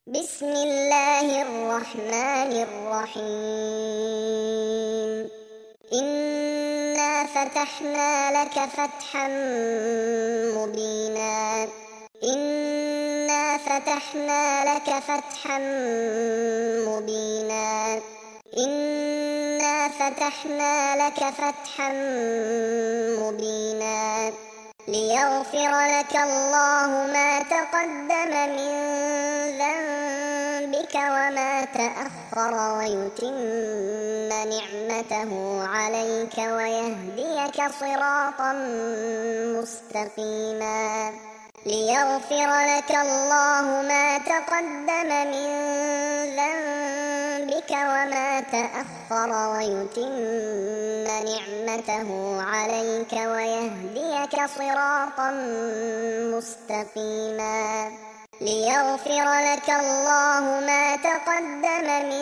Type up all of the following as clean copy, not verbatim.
بسم الله الرحمن الرحيم. إنا فتحنا لك فتحا مبينا. إنا فتحنا لك فتحا مبينا. إنا فتحنا لك فتحا مبينا ليغفر لك الله ما تقدم من ذنبك وما تأخر ويتم نعمته عليك ويهديك صراطا مستقيما. ليغفر لك الله ما تقدم من ذنبك وما تأخر ويتم نعمته عليك ويهديك صراطا مستقيما. ليغفر لك الله ما تقدم من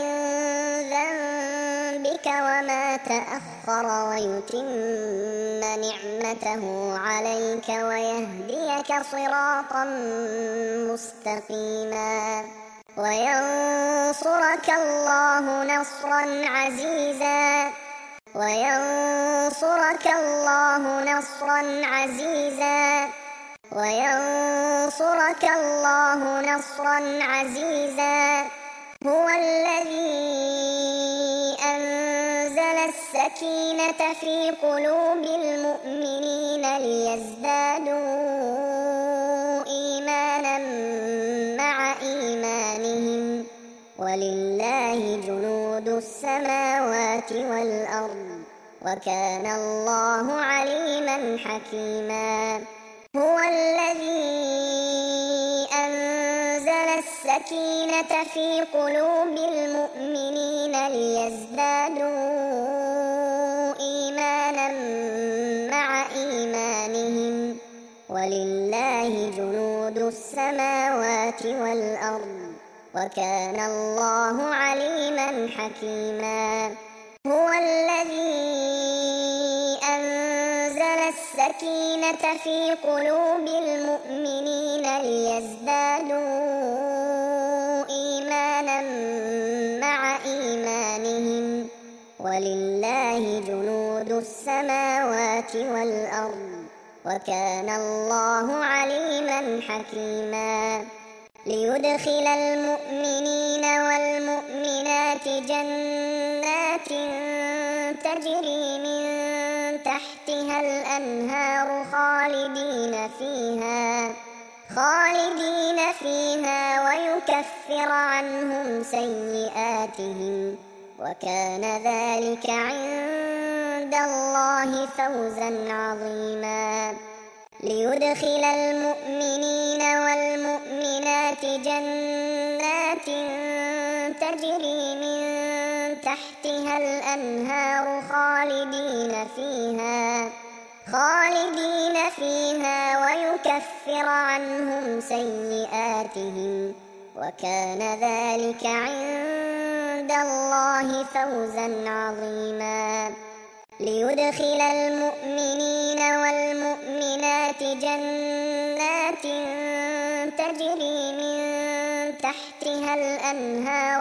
ذنبك وما تأخر ويتم نعمته عليك ويهديك صراطا مستقيما. وينصرك الله نصرا عزيزا. وينصرك الله نصرا عزيزا. وينصرك الله نصرا عزيزا. هو الذي أنزل السكينة في قلوب المؤمنين ليزدادوا إيمانا مع إيمانهم ولله جنود السماوات والأرض وكان الله عليما حكيما. هو الذي أنزل السكينة في قلوب المؤمنين ليزدادوا إيمانا مع إيمانهم ولله جنود السماوات والأرض وكان الله عليما حكيما. هو الذي أنزل السكينة في قلوب المؤمنين ليزدادوا إيمانا مع إيمانهم ولله جنود السماوات والأرض وكان الله عليما حكيما. ليدخل المؤمنين والمؤمنات جنات تجري من تحتها الأنهار خالدين فيها ويكفر عنهم سيئاتهم وكان ذلك عند الله فوزا عظيما. ليدخل المؤمنين والمؤمنات جنات تجري من تحتها الأنهار خالدين فيها ويكفر عنهم سيئاتهم وكان ذلك عند الله فوزا عظيما. ليدخل المؤمنين والمؤمنات جنات تجري من تحتها الأنهار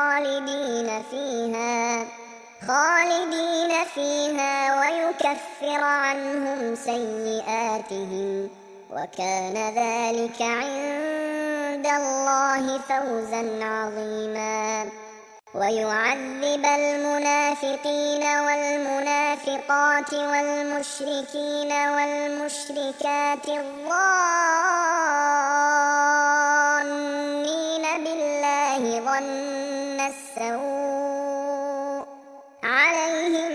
خالدين فيها ويكفر عنهم سيئاتهم وكان ذلك عند الله فوزا عظيما. ويعذب المنافقين والمنافقات والمشركين والمشركات الظانين بالله ظن السوء عليهم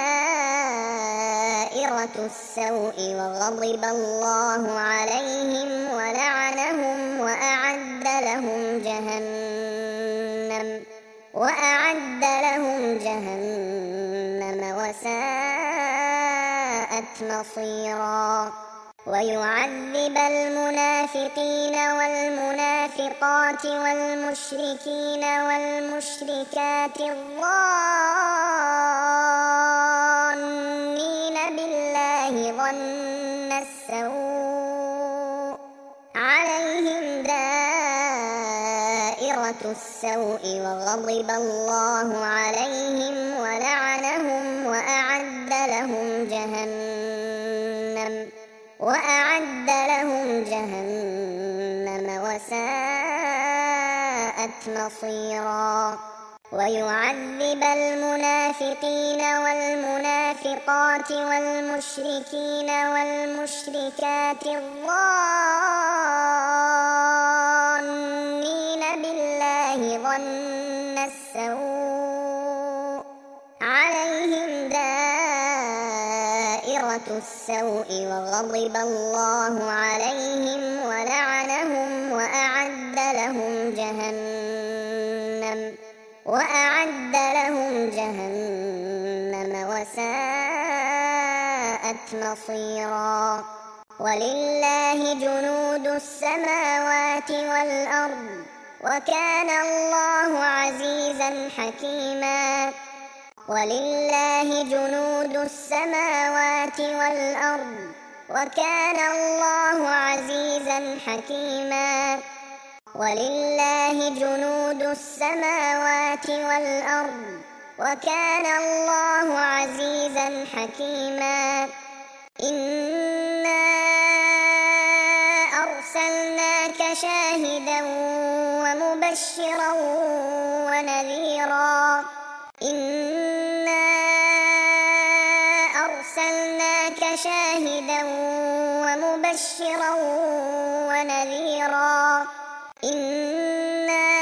دائرة السوء وغضب الله عليهم ولعنهم وأعد لهم جهنم وساءت مصيرا. ويعذب المنافقين والمنافقات والمشركين والمشركات الظانين بالله ظن السوء عليهم دائرة دائرة السوء وغضب الله عليهم ولعنهم وأعد لهم جهنم وساءت مصيرا ويعذب المنافقين والمنافقات والمشركين والمشركات الظانين بالله ظن السوء عليهم دائرة السوء وغضب الله عليهم ولعنهم وأعد لهم جهنم وساءت مصيرا ولله جنود السماوات والأرض وكان الله عزيزا حكيما ولله جنود السماوات والأرض وكان الله عزيزا حكيما ولله جنود السماوات والأرض وكان الله عزيزا حكيما إنا أرسلناك شاهدا ومبشرا ونذيرا إنا أرسلناك شاهدا ومبشرا ونذيرا إنا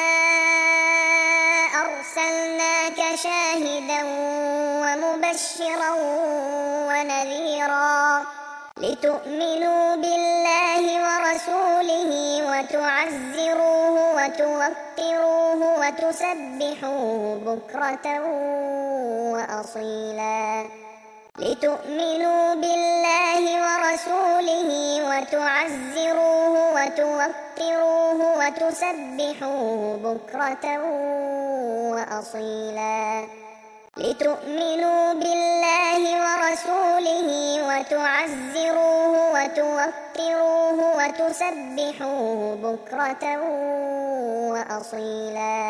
أرسلناك شاهدا ومبشرا ونذيرا لتؤمنوا بالله ورسوله وتعزروه وتوقروه وتسبحوه بكرة وأصيلا لتؤمنوا بالله ورسوله وتعزروه وتوقروه وتسبحوه بكرة وأصيلا لتؤمنوا بالله ورسوله وتعزروه وتوقروه وتسبحوه بكرة وأصيلا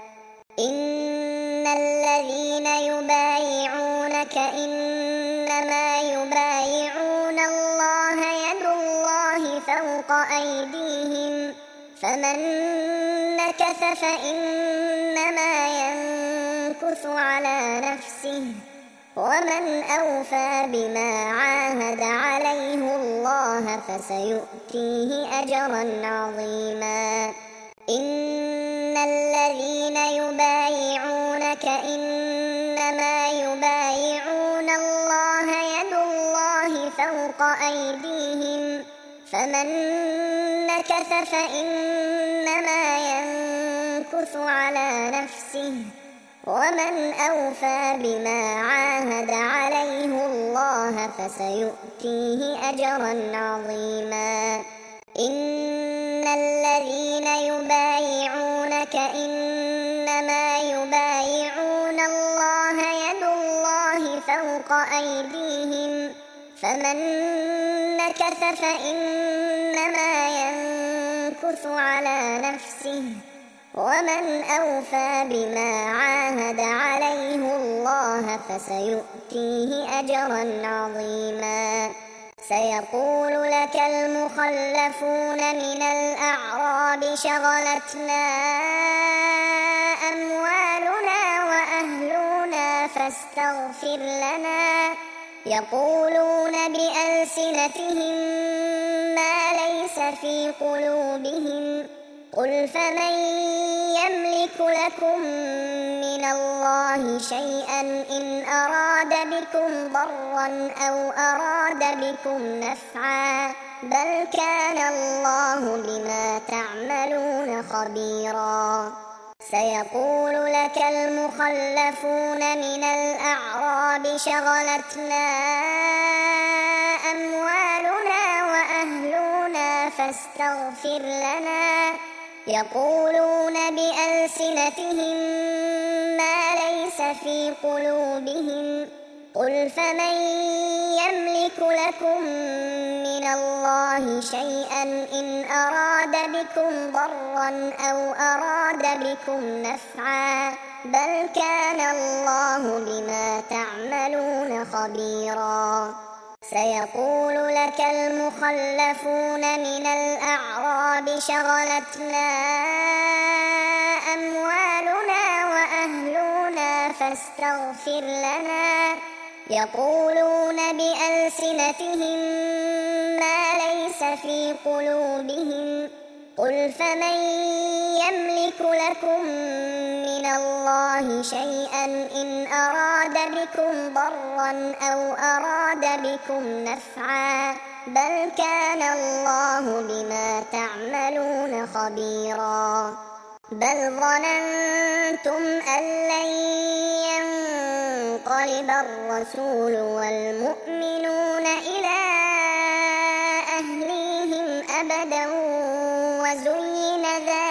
إن الذين يبايعونك إنما يبايعون الله يد الله فوق أيديهم فمن نكث فإنما ينكث على نفسه ومن أوفى بما عاهد عليه الله فسيؤتيه أجرا عظيما إن الذين يبايعونك إنما يبايعون الله يد الله فوق أيديهم فمن نكث فإنما ينكث على نفسه ومن أوفى بما عاهد عليه الله فسيؤتيه أجرا عظيما إن الذين يبايعونك إنما يبايعون الله يد الله فوق أيديهم فمن نكث فإنما ينكث على نفسه ومن أوفى بما عاهد عليه الله فسيؤتيه أجرا عظيما سيقول لك المخلفون من الأعراب شغلتنا أموالنا وأهلنا فاستغفر لنا يقولون بألسنتهم ما ليس في قلوبهم قل فمن يملك لكم من الله شيئا إن أراد بكم ضرا أو أراد بكم نفعا بل كان الله بما تعملون خبيرا سيقول لك المخلفون من الأعراب شغلتنا أموالنا وأهلنا فاستغفر لنا يقولون بألسنتهم ما ليس في قلوبهم قل فمن يملك لكم من الله شيئا إن أراد بكم ضرا أو أراد بكم نفعا بل كان الله بما تعملون خبيرا سيقول لك المخلفون من الأعراب شغلتنا أموالنا وأهلنا فاستغفر لنا يقولون بألسنتهم ما ليس في قلوبهم قل فمن يملك لكم من الله شيئا إن أراد بكم ضرا أو أراد بكم نفعا بل كان الله بما تعملون خبيرا بل ظننتم أن لن ينقلب الرسول والمؤمنون إلى أهليهم أبدا وزين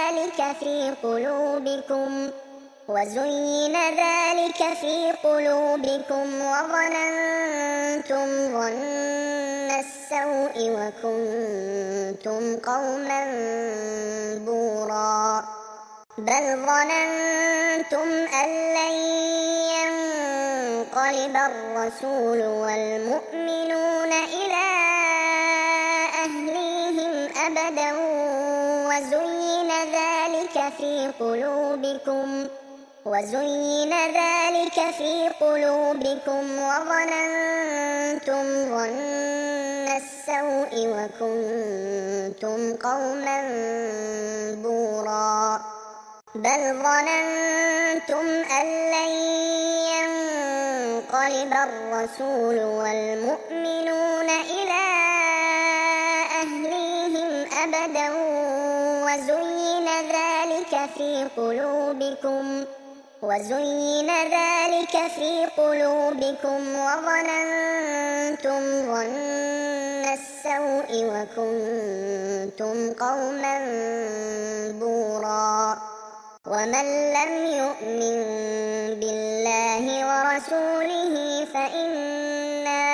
ذلك في قلوبكم وظننتم ظن السوء وكنتم قوما بورا بل ظننتم أن لن ينقلب الرسول والمؤمنون إلى أهليهم أبدا وزين ذلك في قلوبكم وظننتم ظن السوء وكنتم قوما بورا بل ظننتم أن لن ينقلب الرسول والمؤمنون إلى أهليهم أبدا وزين ذلك في قلوبكم وظننتم ظن السوء وكنتم قوما بورا ومن لم يؤمن بالله ورسوله فإنا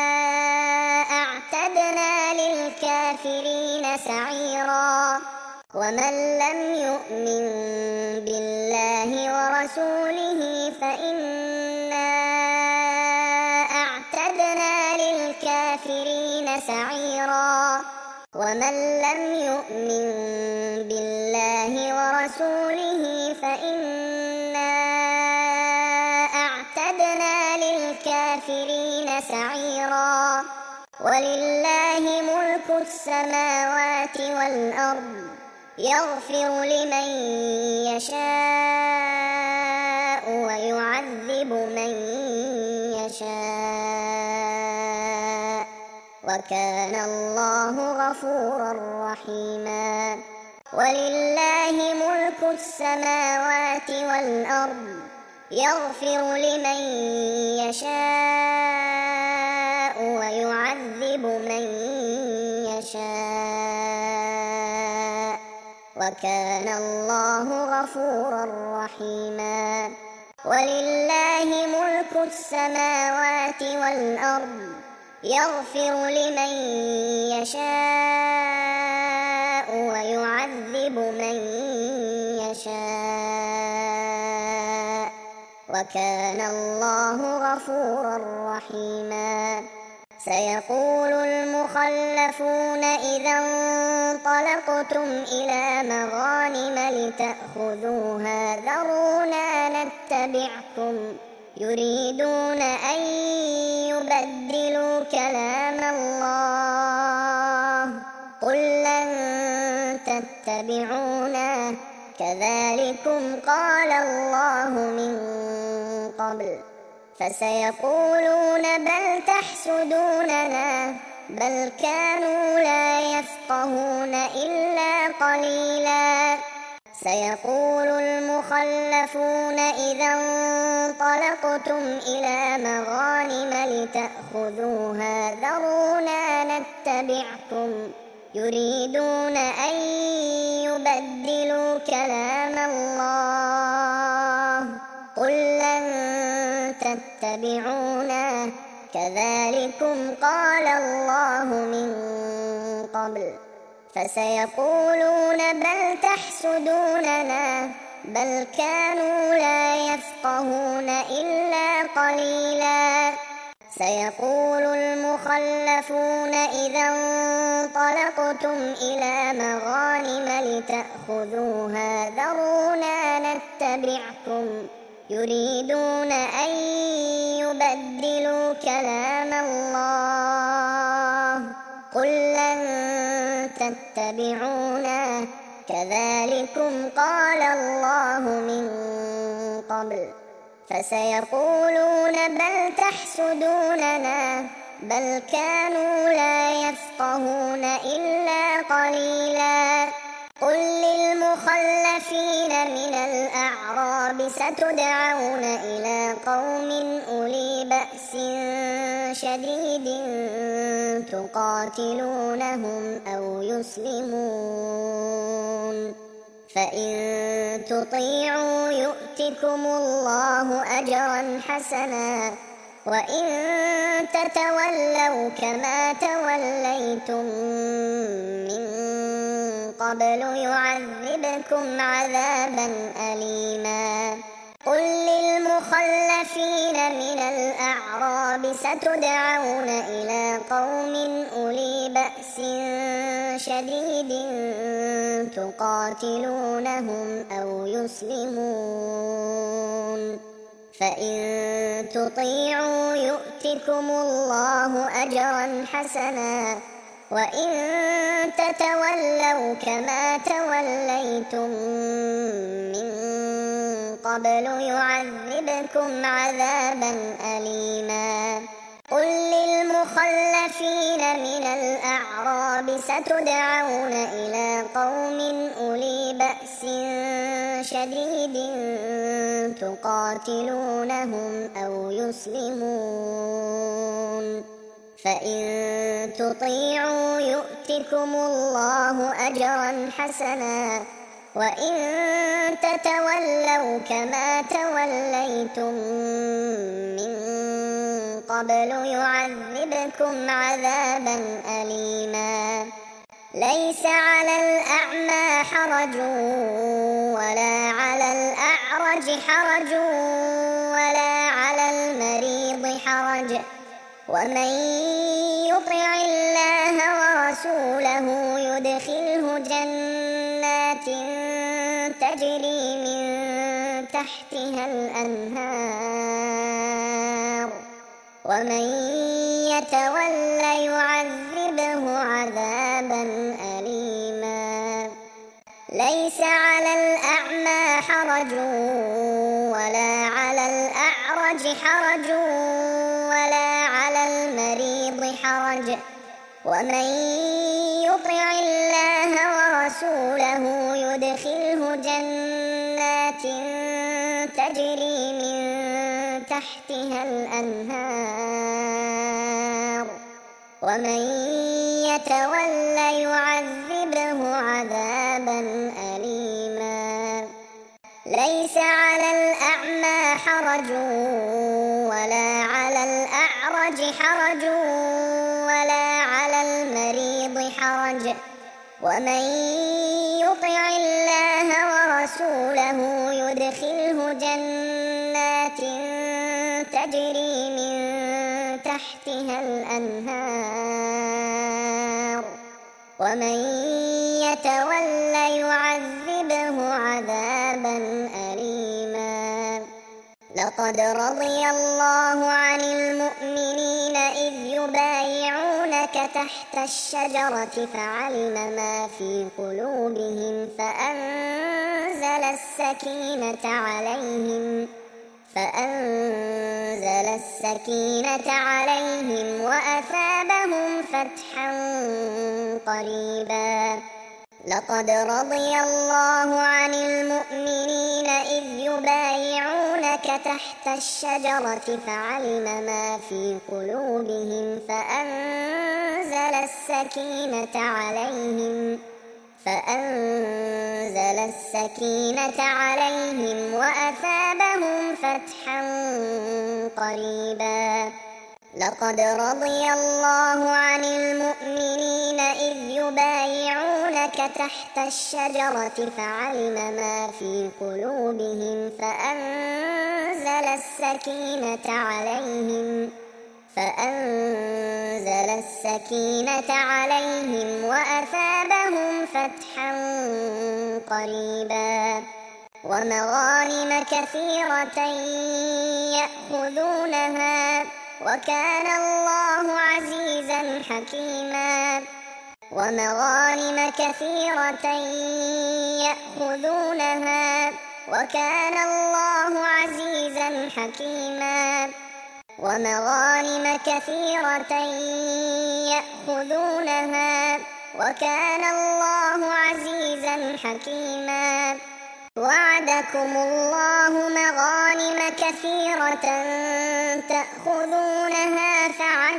أعتدنا للكافرين سعيرا ومن لم يؤمن بالله ورسوله فإنا أعتدنا للكافرين سعيرا ومن لم يؤمن بالله ورسوله فإنا أعتدنا للكافرين سعيرا ولله ملك السماوات والأرض يغفر لمن يشاء ويعذب من يشاء وكان الله غفورا رحيما ولله ملك السماوات والأرض يغفر لمن يشاء ويعذب من يشاء وكان الله غفورا رحيما ولله ملك السماوات والأرض يغفر لمن يشاء ويعذب من يشاء وكان الله غفورا رحيما سيقول المخلفون إذا انطلقتم إلى مغانم لتأخذوها ذرونا نتبعكم يريدون أن يبدلوا كلام الله قل لن تتبعونا كذلكم قال الله من قبل فسيقولون بل تحسدوننا بل كانوا لا يفقهون إلا قليلا سيقول المخلفون إذا انطلقتم إلى مغانم لتأخذوها ذرونا نتبعكم يريدون أن يبدلوا كلام الله قل لن تتبعونا كذلكم قال الله من قبل فسيقولون بل تحسدوننا بل كانوا لا يفقهون إلا قليلا سيقول المخلفون إذا انطلقتم إلى مغانم لتأخذوها ذرونا نتبعكم يريدون أن يبدلوا كلام الله قل لن تتبعونا كذلكم قال الله من قبل فسيقولون بل تحسدوننا بل كانوا لا يفقهون إلا قليلا قل للمخلفين من الأعراب ستدعون إلى قوم أولي بأس شديد تقاتلونهم أو يسلمون فإن تطيعوا يؤتكم الله أجرا حسنا وإن تتولوا كما توليتم من قبل يعذبكم عذابا أليما قل للمخلفين من الأعراب ستدعون إلى قوم أولي بأس شديد تقاتلونهم أو يسلمون فإن تطيعوا يؤتكم الله أجرا حسنا وإن تتولوا كما توليتم من قبل يعذبكم عذابا أليما قل للمخلفين من الأعراب ستدعون إلى قوم أولي بأس شديد تقاتلونهم أو يسلمون فإن تطيعوا يؤتكم الله أجرا حسنا وإن تتولوا كما توليتم من قبل يعذبكم عذابا أليما ليس على الأعمى حرج ولا على الأعرج حرج ولا على المريض حرج ومن يطع الله ورسوله يدخله جنات تجري من تحتها الأنهار ومن يتول يعذبه عذابا أليما ليس على الأعمى حرج ولا على الأعرج حرج ولا على المريض حرج ومن يطع الله ورسوله يدخله جنات تجري من تحتها الأنهار ومن يتول يعذبه عذابا أليما ليس على الأعمى حرج ولا على الأعرج حرج ولا على المريض حرج ومن يطع الله ورسوله يدخله جنات تجري من تحتها الأنهار ومن يتول يعذبه عذابا أليما لقد رضي الله عن المؤمنين إذ يبايعونك تحت الشجرة فعلم ما في قلوبهم فأنزل السكينة عليهم وأثابهم فتحا قريبا لقد رضي الله عن المؤمنين إذ يبايعونك تحت الشجرة فعلم ما في قلوبهم فأنزل السكينة عليهم وأثابهم فتحا قريبا لقد رضي الله عن المؤمنين إذ يبايعونك تحت الشجرة فعلم ما في قلوبهم فأنزل السكينة عليهم وأثابهم فتحا قريبا ومغانم كثيرة يأخذونها وكان الله عزيزا حكيما ومغانم كثيرة يأخذونها وكان الله عزيزا حكيما ومغانم كثيرة يأخذونها وكان الله عزيزا حكيما وعدكم الله مغانم كثيرة تأخذونها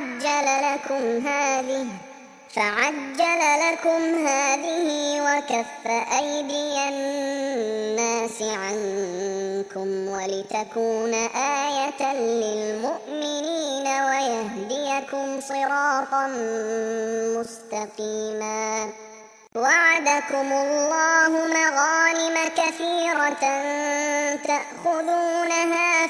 فعجل لكم هذه وكف أيدي الناس عنكم ولتكون آية للمؤمنين ويهديكم صراطا مستقيما وعدكم الله مغانم كثيرة تأخذونها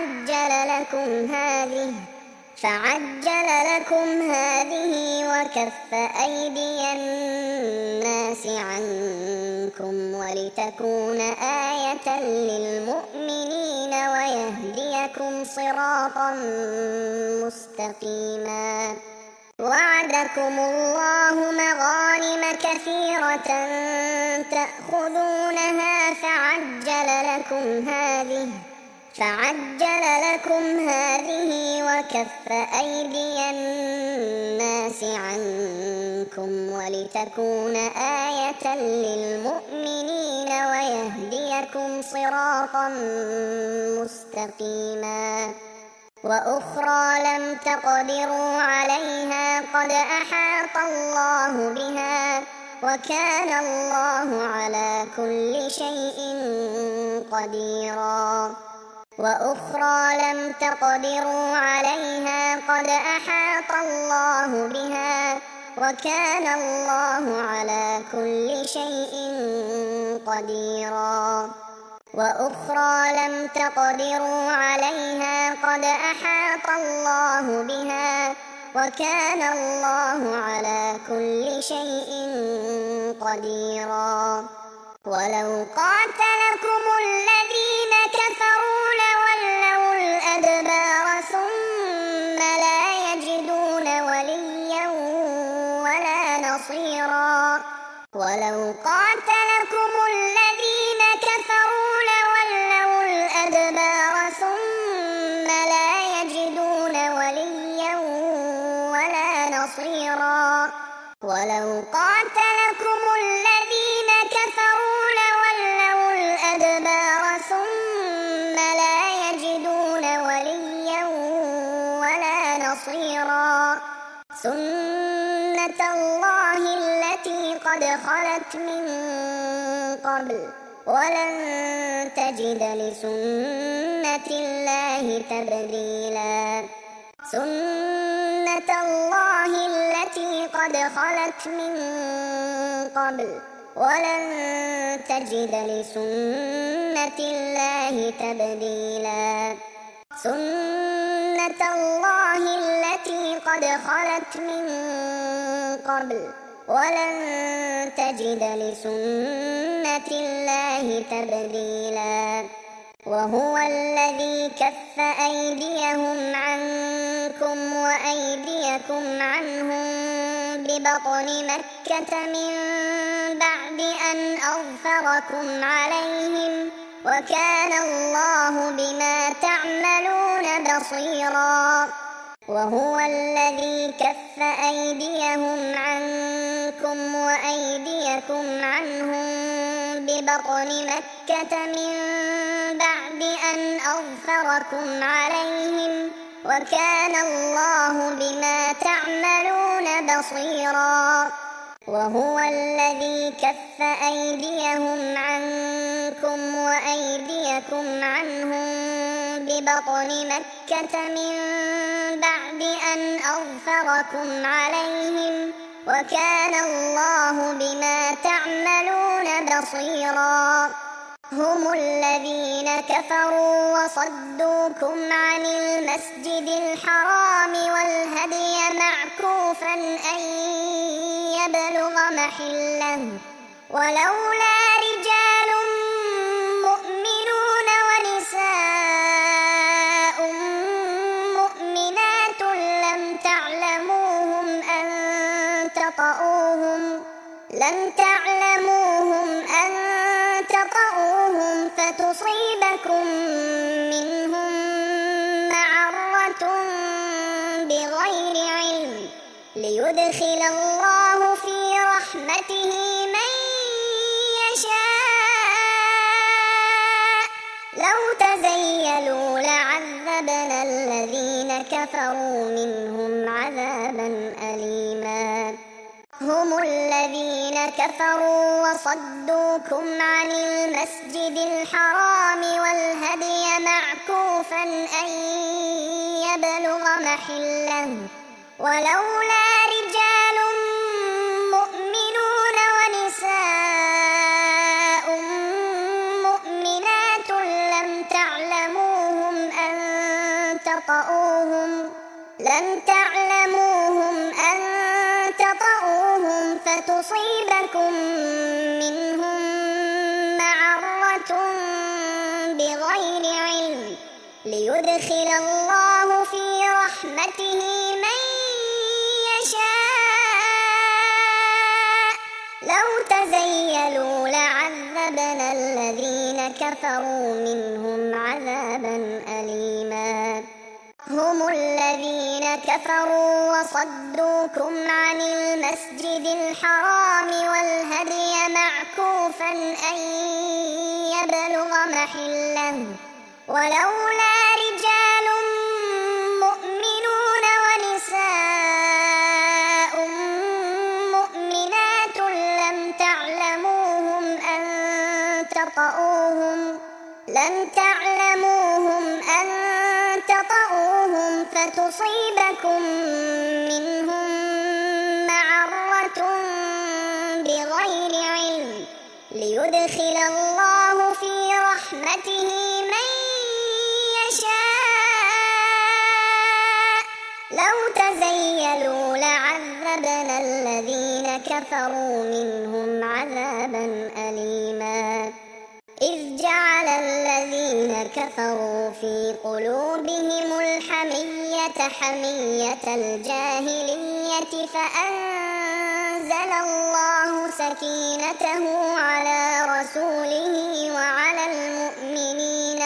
فعجل لكم هذه وكف أيدي الناس عنكم ولتكون آية للمؤمنين ويهديكم صراطا مستقيما وعدكم الله مغانم كثيرة تأخذونها فعجل لكم هذه وكف أيدي الناس عنكم ولتكون آية للمؤمنين ويهديكم صراطا مستقيما وأخرى لم تقدروا عليها قد أحاط الله بها وكان الله على كل شيء قديرا وأخرى لم تقدروا عليها قد أحاط الله بها وكان الله على كل شيء قديرا وأخرى لم تقدروا عليها قد أحاط الله بها وكان الله على كل شيء قديرا ولو قاتلكم الذين كفروا لولوا الأدبار ثم لا يجدون وليا ولا نصيرا ولو قاتلكم الذين كفروا لولوا الأدبار ثم لا يجدون وليا ولا نصيرا ولو قاتلكم الذين كفروا لولوا الأدبار ثم لا يجدون وليا ولا نصيرا سنة الله التي قد خلت من قبل ولن تجد لسنة الله تبديلا سنة الله التي قد خلت من قبل ولن تجد لسنة الله تبديلا سنة الله التي قد خلت من قبل ولن تجد لسنة الله تبديلا وهو الذي كف أيديهم عنكم وأيديكم عنهم ببطن مكة من بعد أن أظفركم عليهم وكان الله بما تعملون بصيرا وهو الذي كف أيديهم عنكم وأيديكم عنهم ببطن مكة من بعد أن أظفركم عليهم وكان الله بما تعملون بصيرا وهو الذي كف أيديهم عنكم وأيديكم عنهم ببطن مكة من بعد أن أظفركم عليهم وكان الله بما تعملون بصيرا هم الذين كفروا وصدوكم عن المسجد الحرام والهدي معكوفا أن يبلغ محله ولولا رجال مؤمنون ونساء مؤمنات لم تعلموهم أن تطؤوهم فتصيبكم منهم معرة بغير علم ليدخل الله في رحمته من يشاء لو تزيلوا لعذبنا الذين كفروا منهم عذابا أليما هم الذين كفروا وصدوكم عن المسجد الحرام والهدي معكوفا أن يبلغ محله ولولا رجال مؤمنون ونساء مؤمنات لم تعلموهم أن تطؤوهم فتصيبكم منهم معرة بغير علم ليدخل الله في رحمته من يشاء لو تزيلوا لعذبنا الذين كفروا منهم عذابا أليما هم الذين كفروا وصدوكم عن المسجد الحرام والهدي معكوفا أن يبلغ محله ولولا رجال مؤمنون ونساء مؤمنات لم تعلموهم أن تطؤوهم فتصيبكم منهم معرة بغير علم ليدخل الله في رحمته من يشاء لو تزيلوا لعذبنا الذين كفروا منهم عذابا أليما إذ جعل الذين كفروا في قلوبهم الحمية حمية الجاهلية فأنزل الله سكينته على رسوله وعلى المؤمنين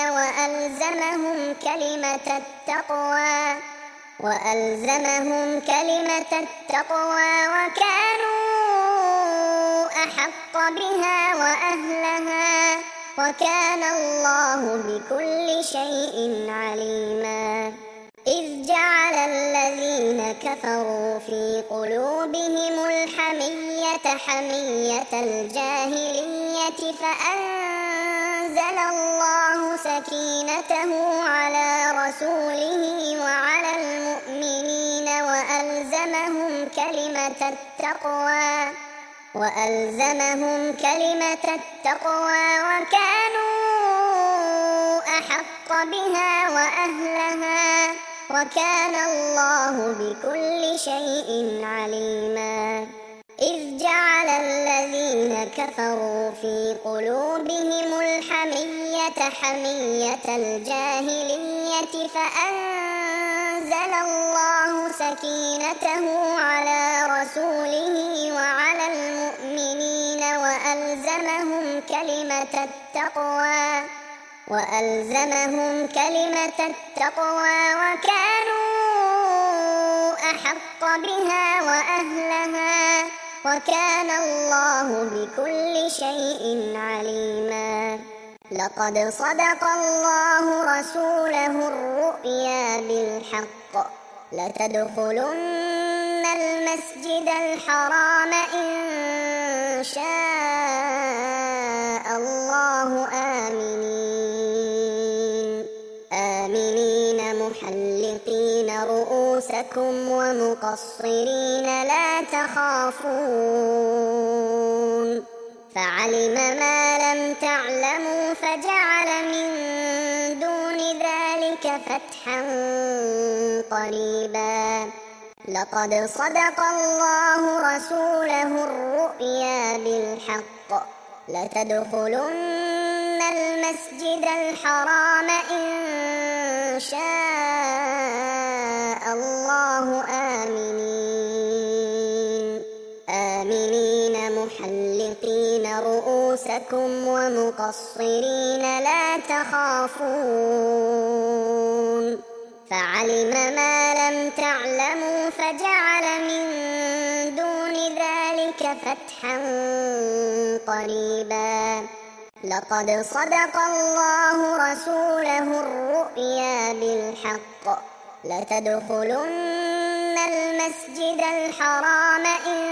وألزمهم كلمة التقوى وكانوا أحق بها وأهلها وكان الله بكل شيء عليما إذ جعل الذين كفروا في قلوبهم الحمية حمية الجاهلية فأنزل الله سكينته على رسوله وعلى المؤمنين وألزمهم كلمة التقوى وكانوا أحق بها وأهلها وكان الله بكل شيء عليما إذ جعل الذين كفروا في قلوبهم الحمية حمية الجاهلية فأنزل الله سكينته على رسوله وعلى المؤمنين وألزمهم كلمة التقوى وكانوا أحق بها وأهلها وكان الله بكل شيء عليما لقد صدق الله رسوله الرؤيا بالحق لتدخلن المسجد الحرام إن شاء الله آمنين رؤوسكم ومقصرين لا تخافون فعلم ما لم تعلموا فجعل من دون ذلك فتحا قريبا لقد صدق الله رسوله الرؤيا بالحق لتدخلن المسجد الحرام إن شاء الله آمنين محلقين رؤوسكم ومقصرين لا تخافون فعلم ما لم تعلموا فجعل من دون ذلك فتحا قريبا لقد صدق الله رسوله الرؤيا بالحق لتدخلن المسجد الحرام إن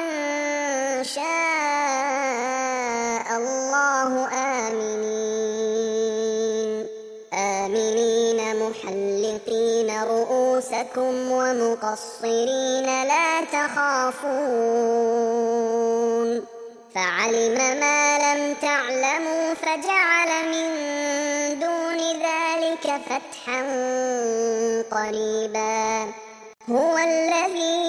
شاء الله آمنين محلقين رؤوسكم ومقصرين لا تخافون فعلم ما لم تعلموا فجعل من دون ذلك فتحا قريبا هو الذي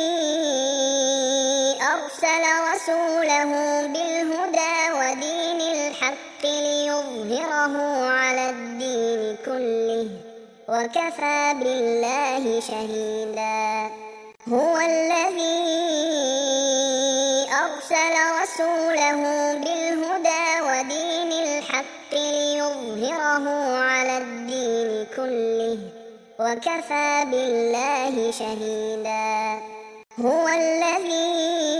أرسل رسوله بالهدى ودين الحق ليظهره على الدين كله وكفى بالله شهيدا هو الذي أرسل رسوله بالهدى ودين الحق ليظهره على الدين كله وكفى بالله شهيدا هو الذي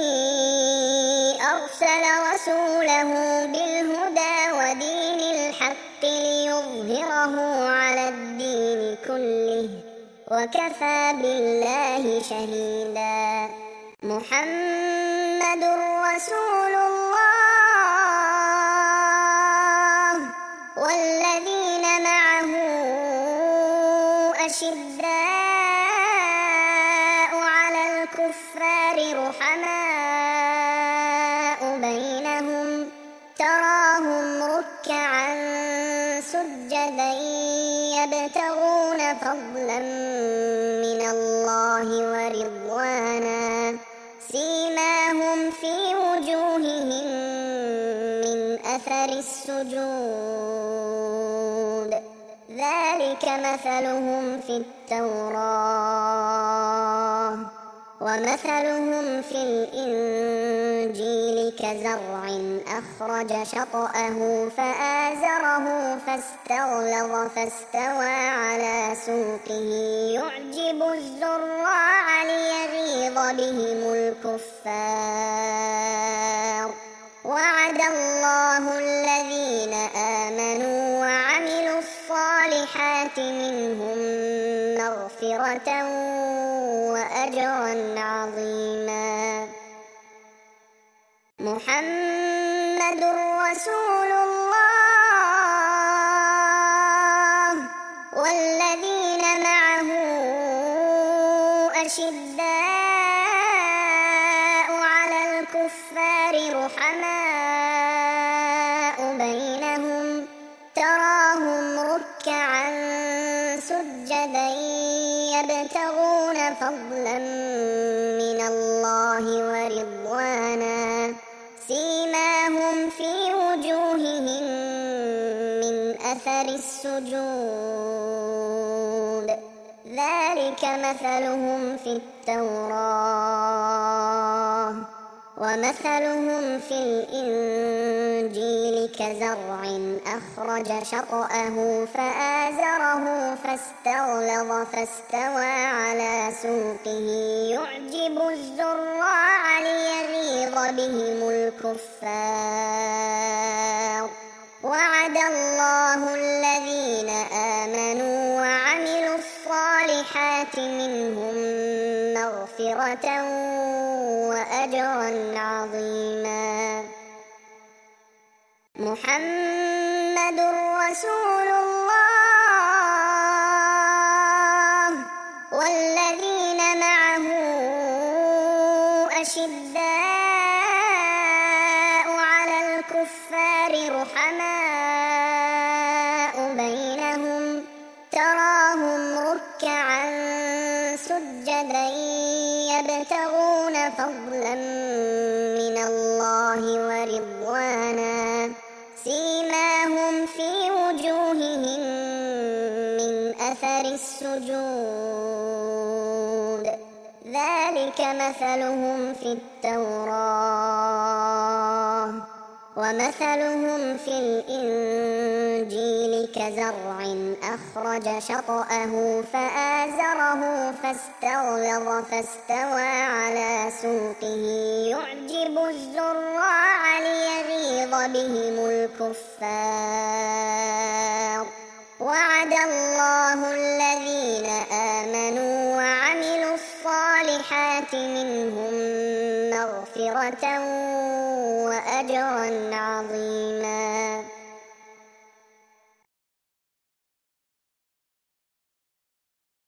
أرسل رسوله بالهدى ودين الحق ليظهره على الدين كله وكفى بالله شهيدا محمد رسول الله والذين معه أشداء على الكفار رحماء بينهم تراهم ركعا سجدا يبتغون فضلا من الله ورضوانا سيماهم في وجوههم من أثر السجود ذلك مثلهم في التوراة ومثلهم في الإنجيل كزرع أخرج شطأه فآزره فاستغلظ فاستوى على سوقه يعجب الزراع ليغيظ بهم الكفار وعد الله الذين آمنوا وعملوا الصالحات منهم مغفرة وأجرا عظيما محمد رسول الله والذين معه أشداء على الكفار رحماء بينهم تراهم ركعا سجدا يبتغون فضلا من الله ورضوانا سيماهم في وجوههم من أثر السجود ذلك مثلهم في التوراة ومثلهم في الإنجيل كزرع أخرج شطأه فآزره فاستغلظ فاستوى على سوقه يعجب الزراع ليغيظ بهم الكفار وعد الله الذين آمنوا وعملوا الصالحات منهم مغفرة وأجرا عظيما محمد رسول الله والذين معه فضلا من الله ورضوانا سيماهم في وجوههم من أثر السجود ذلك مثلهم في التوراة ومثلهم في الإنجيل كزرع أخرج شطأه فآزره فاستغلظ فاستوى على سوقه يعجب الزراع ليغيظ بهم الكفار وعد الله الذين آمنوا وعملوا الصالحات منهم مغفرة وأجرا عظيما.